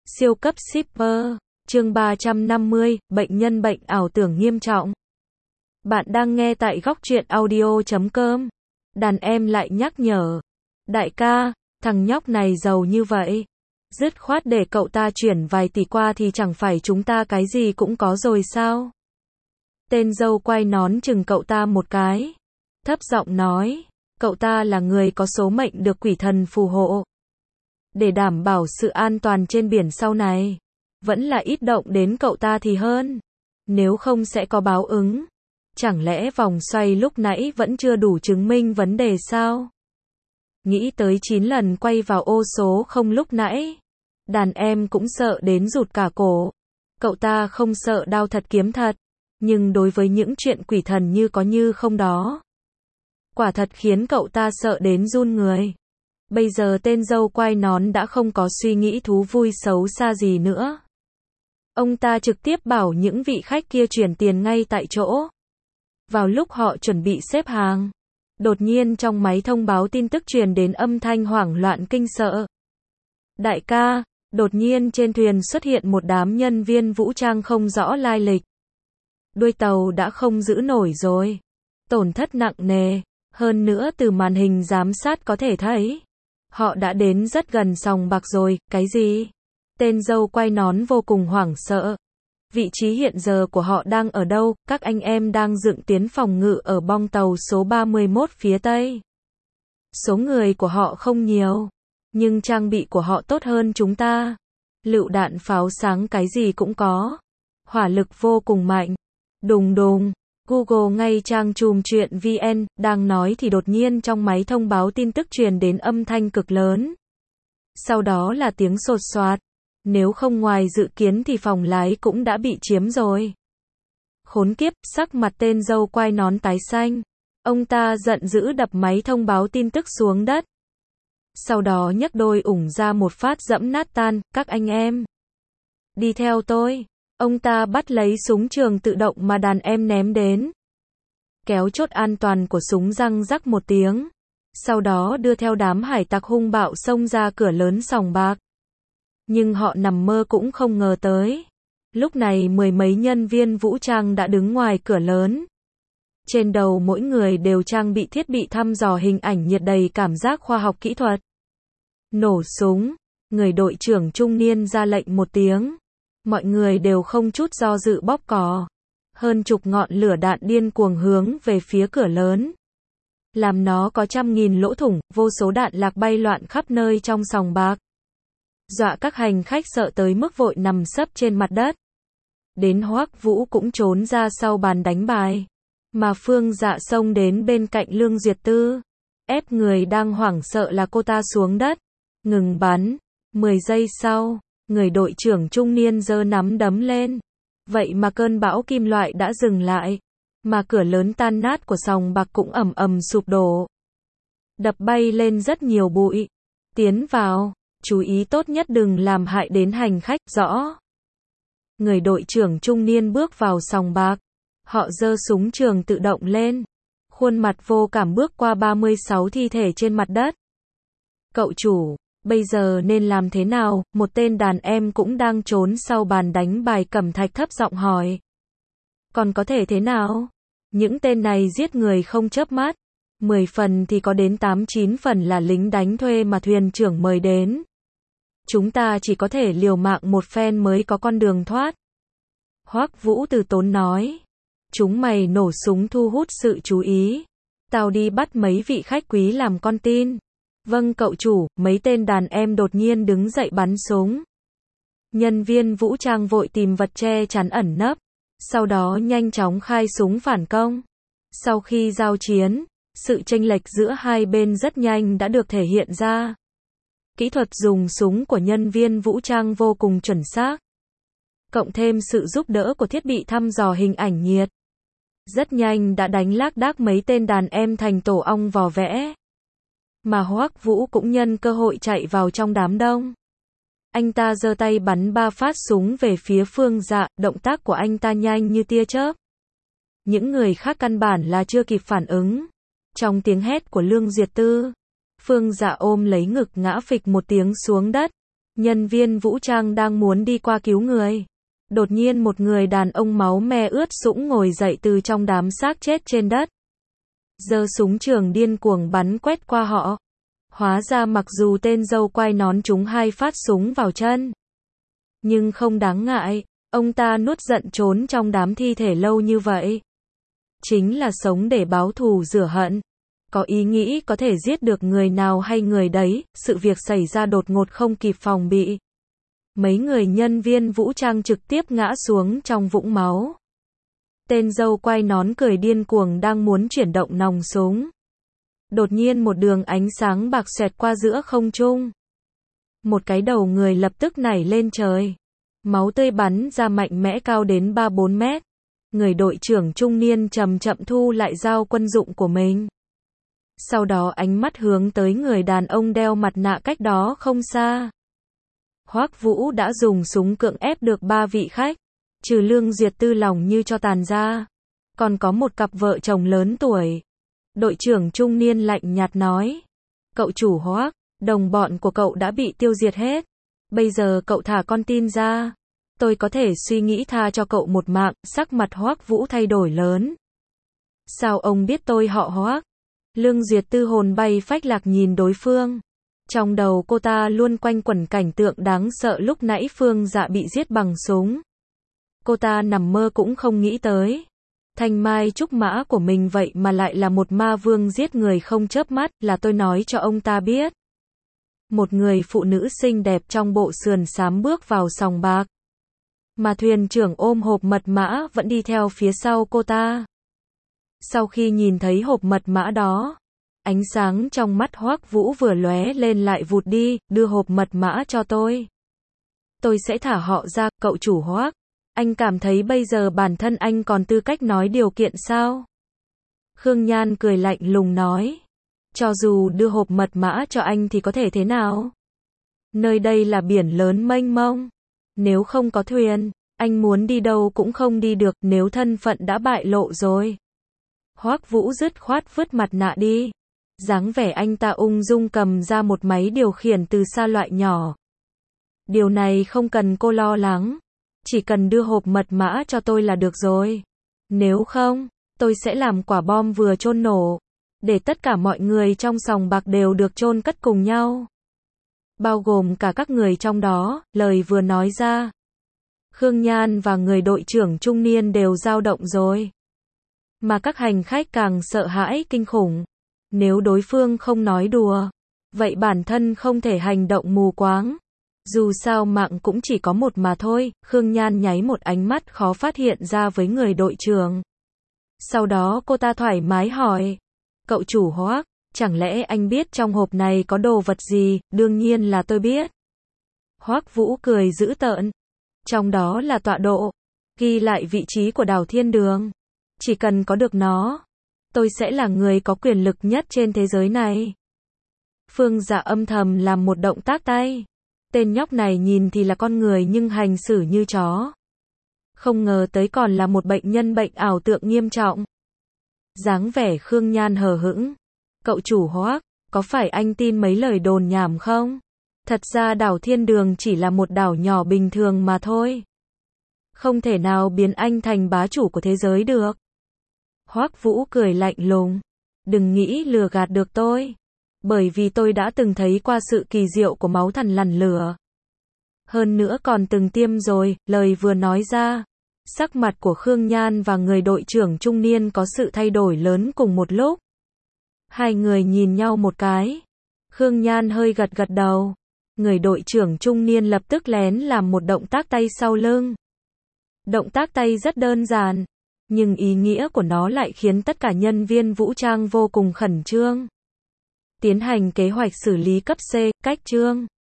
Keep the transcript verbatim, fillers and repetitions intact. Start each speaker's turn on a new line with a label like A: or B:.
A: Siêu cấp shipper, chương ba trăm năm mươi, bệnh nhân bệnh ảo tưởng nghiêm trọng. Bạn đang nghe tại góc truyện audio chấm com. Đàn em lại nhắc nhở. Đại ca, thằng nhóc này giàu như vậy. Dứt khoát để cậu ta chuyển vài tỷ qua thì chẳng phải chúng ta cái gì cũng có rồi sao? Tên dâu quay nón chừng cậu ta một cái. Thấp giọng nói, cậu ta là người có số mệnh được quỷ thần phù hộ. Để đảm bảo sự an toàn trên biển sau này, vẫn là ít động đến cậu ta thì hơn. Nếu không sẽ có báo ứng. Chẳng lẽ vòng xoay lúc nãy vẫn chưa đủ chứng minh vấn đề sao? Nghĩ tới chín lần quay vào ô số không lúc nãy, đàn em cũng sợ đến rụt cả cổ. Cậu ta không sợ đao thật kiếm thật, nhưng đối với những chuyện quỷ thần như có như không đó, quả thật khiến cậu ta sợ đến run người. Bây giờ tên dâu quai nón đã không có suy nghĩ thú vui xấu xa gì nữa. Ông ta trực tiếp bảo những vị khách kia chuyển tiền ngay tại chỗ. Vào lúc họ chuẩn bị xếp hàng, đột nhiên trong máy thông báo tin tức truyền đến âm thanh hoảng loạn kinh sợ. Đại ca, đột nhiên trên thuyền xuất hiện một đám nhân viên vũ trang không rõ lai lịch. Đuôi tàu đã không giữ nổi rồi. Tổn thất nặng nề. Hơn nữa từ màn hình giám sát có thể thấy, họ đã đến rất gần sòng bạc rồi. Cái gì? Tên dâu quay nón vô cùng hoảng sợ. Vị trí hiện giờ của họ đang ở đâu? Các anh em đang dựng tiến phòng ngự ở bong tàu số ba mươi mốt phía tây. Số người của họ không nhiều, nhưng trang bị của họ tốt hơn chúng ta. Lựu đạn pháo sáng cái gì cũng có. Hỏa lực vô cùng mạnh. Đùng đùng. Google ngay trang chùm chuyện vn, đang nói thì đột nhiên trong máy thông báo tin tức truyền đến âm thanh cực lớn. Sau đó là tiếng sột soạt. Nếu không ngoài dự kiến thì phòng lái cũng đã bị chiếm rồi. Khốn kiếp, sắc mặt tên dâu quai nón tái xanh. Ông ta giận dữ đập máy thông báo tin tức xuống đất. Sau đó nhấc đôi ủng ra một phát dẫm nát tan. Các anh em, đi theo tôi. Ông ta bắt lấy súng trường tự động mà đàn em ném đến. Kéo chốt an toàn của súng răng rắc một tiếng. Sau đó đưa theo đám hải tặc hung bạo xông ra cửa lớn sòng bạc. Nhưng họ nằm mơ cũng không ngờ tới. Lúc này mười mấy nhân viên vũ trang đã đứng ngoài cửa lớn. Trên đầu mỗi người đều trang bị thiết bị thăm dò hình ảnh nhiệt đầy cảm giác khoa học kỹ thuật. Nổ súng. Người đội trưởng trung niên ra lệnh một tiếng. Mọi người đều không chút do dự bóp cò. Hơn chục ngọn lửa đạn điên cuồng hướng về phía cửa lớn. Làm nó có trăm nghìn lỗ thủng, vô số đạn lạc bay loạn khắp nơi trong sòng bạc. Dọa các hành khách sợ tới mức vội nằm sấp trên mặt đất. Đến Hoắc Vũ cũng trốn ra sau bàn đánh bài. Mà Phương Dạ xông đến bên cạnh Lương Duyệt Tư. Ép người đang hoảng sợ là cô ta xuống đất. Ngừng bắn. mười giây sau, người đội trưởng trung niên giơ nắm đấm lên. Vậy mà cơn bão kim loại đã dừng lại. Mà cửa lớn tan nát của sòng bạc cũng ầm ầm sụp đổ. Đập bay lên rất nhiều bụi. Tiến vào. Chú ý tốt nhất đừng làm hại đến hành khách, rõ. Người đội trưởng trung niên bước vào sòng bạc. Họ giơ súng trường tự động lên. Khuôn mặt vô cảm bước qua ba mươi sáu thi thể trên mặt đất. Cậu chủ, bây giờ nên làm thế nào? Một tên đàn em cũng đang trốn sau bàn đánh bài cẩm thạch thấp giọng hỏi. Còn có thể thế nào? Những tên này giết người không chớp mắt. mười phần thì có đến tám chín phần là lính đánh thuê mà thuyền trưởng mời đến. Chúng ta chỉ có thể liều mạng một phen mới có con đường thoát. Hoắc Vũ từ tốn nói. Chúng mày nổ súng thu hút sự chú ý. Tao đi bắt mấy vị khách quý làm con tin. Vâng cậu chủ. Mấy tên đàn em đột nhiên đứng dậy bắn súng. Nhân viên vũ trang vội tìm vật che chắn ẩn nấp. Sau đó nhanh chóng khai súng phản công. Sau khi giao chiến, sự chênh lệch giữa hai bên rất nhanh đã được thể hiện ra. Kỹ thuật dùng súng của nhân viên vũ trang vô cùng chuẩn xác. Cộng thêm sự giúp đỡ của thiết bị thăm dò hình ảnh nhiệt. Rất nhanh đã đánh lác đác mấy tên đàn em thành tổ ong vò vẽ. Mà Hoắc Vũ cũng nhân cơ hội chạy vào trong đám đông. Anh ta giơ tay bắn ba phát súng về phía Phương Dạ, động tác của anh ta nhanh như tia chớp. Những người khác căn bản là chưa kịp phản ứng. Trong tiếng hét của Lương Duyệt Tư, Phương Dạ ôm lấy ngực ngã phịch một tiếng xuống đất. Nhân viên vũ trang đang muốn đi qua cứu người. Đột nhiên một người đàn ông máu me ướt sũng ngồi dậy từ trong đám xác chết trên đất. Giơ súng trường điên cuồng bắn quét qua họ. Hóa ra mặc dù tên dâu quai nón trúng hai phát súng vào chân, nhưng không đáng ngại, ông ta nuốt giận trốn trong đám thi thể lâu như vậy. Chính là sống để báo thù rửa hận. Có ý nghĩ có thể giết được người nào hay người đấy, sự việc xảy ra đột ngột không kịp phòng bị. Mấy người nhân viên vũ trang trực tiếp ngã xuống trong vũng máu. Tên dâu quai nón cười điên cuồng đang muốn chuyển động nòng súng. Đột nhiên một đường ánh sáng bạc xẹt qua giữa không trung. Một cái đầu người lập tức nảy lên trời. Máu tươi bắn ra mạnh mẽ cao đến ba bốn mét. Người đội trưởng trung niên chậm chậm thu lại dao quân dụng của mình. Sau đó ánh mắt hướng tới người đàn ông đeo mặt nạ cách đó không xa. Hoắc Vũ đã dùng súng cưỡng ép được ba vị khách. Trừ Lương Duyệt Tư lòng như cho tàn ra. Còn có một cặp vợ chồng lớn tuổi. Đội trưởng trung niên lạnh nhạt nói. Cậu chủ Hoắc, đồng bọn của cậu đã bị tiêu diệt hết. Bây giờ cậu thả con tin ra. Tôi có thể suy nghĩ tha cho cậu một mạng. Sắc mặt Hoắc Vũ thay đổi lớn. Sao ông biết tôi họ Hoắc? Lương Duyệt Tư hồn bay phách lạc nhìn đối phương. Trong đầu cô ta luôn quanh quẩn cảnh tượng đáng sợ lúc nãy Phương Dạ bị giết bằng súng. Cô ta nằm mơ cũng không nghĩ tới. Thanh mai trúc mã của mình vậy mà lại là một ma vương giết người không chớp mắt, là tôi nói cho ông ta biết. Một người phụ nữ xinh đẹp trong bộ sườn xám bước vào sòng bạc. Mà thuyền trưởng ôm hộp mật mã vẫn đi theo phía sau cô ta. Sau khi nhìn thấy hộp mật mã đó, ánh sáng trong mắt Hoắc Vũ vừa lóe lên lại vụt đi, đưa hộp mật mã cho tôi. Tôi sẽ thả họ ra, cậu chủ Hoắc. Anh cảm thấy bây giờ bản thân anh còn tư cách nói điều kiện sao? Khương Nhan cười lạnh lùng nói. Cho dù đưa hộp mật mã cho anh thì có thể thế nào? Nơi đây là biển lớn mênh mông. Nếu không có thuyền, anh muốn đi đâu cũng không đi được, nếu thân phận đã bại lộ rồi. Hoắc Vũ dứt khoát vứt mặt nạ đi. Dáng vẻ anh ta ung dung cầm ra một máy điều khiển từ xa loại nhỏ. Điều này không cần cô lo lắng. Chỉ cần đưa hộp mật mã cho tôi là được rồi. Nếu không, tôi sẽ làm quả bom vừa chôn nổ. Để tất cả mọi người trong sòng bạc đều được chôn cất cùng nhau. Bao gồm cả các người trong đó, lời vừa nói ra. Khương Nhan và người đội trưởng trung niên đều dao động rồi. Mà các hành khách càng sợ hãi kinh khủng. Nếu đối phương không nói đùa, vậy bản thân không thể hành động mù quáng. Dù sao mạng cũng chỉ có một mà thôi, Khương Nhan nháy một ánh mắt khó phát hiện ra với người đội trưởng. Sau đó cô ta thoải mái hỏi. Cậu chủ Hoắc, chẳng lẽ anh biết trong hộp này có đồ vật gì? Đương nhiên là tôi biết. Hoắc Vũ cười dữ tợn. Trong đó là tọa độ, ghi lại vị trí của đảo Thiên Đường. Chỉ cần có được nó, tôi sẽ là người có quyền lực nhất trên thế giới này. Phương Dạ âm thầm làm một động tác tay. Tên nhóc này nhìn thì là con người nhưng hành xử như chó. Không ngờ tới còn là một bệnh nhân bệnh ảo tượng nghiêm trọng. Dáng vẻ Khương Nhan hờ hững. Cậu chủ Hoắc, có phải anh tin mấy lời đồn nhảm không? Thật ra đảo Thiên Đường chỉ là một đảo nhỏ bình thường mà thôi. Không thể nào biến anh thành bá chủ của thế giới được. Hoắc Vũ cười lạnh lùng. Đừng nghĩ lừa gạt được tôi. Bởi vì tôi đã từng thấy qua sự kỳ diệu của máu thần lằn lửa. Hơn nữa còn từng tiêm rồi, lời vừa nói ra. Sắc mặt của Khương Nhan và người đội trưởng trung niên có sự thay đổi lớn cùng một lúc. Hai người nhìn nhau một cái. Khương Nhan hơi gật gật đầu. Người đội trưởng trung niên lập tức lén làm một động tác tay sau lưng. Động tác tay rất đơn giản, nhưng ý nghĩa của nó lại khiến tất cả nhân viên vũ trang vô cùng khẩn trương. Tiến hành kế hoạch xử lý cấp C, cách chương.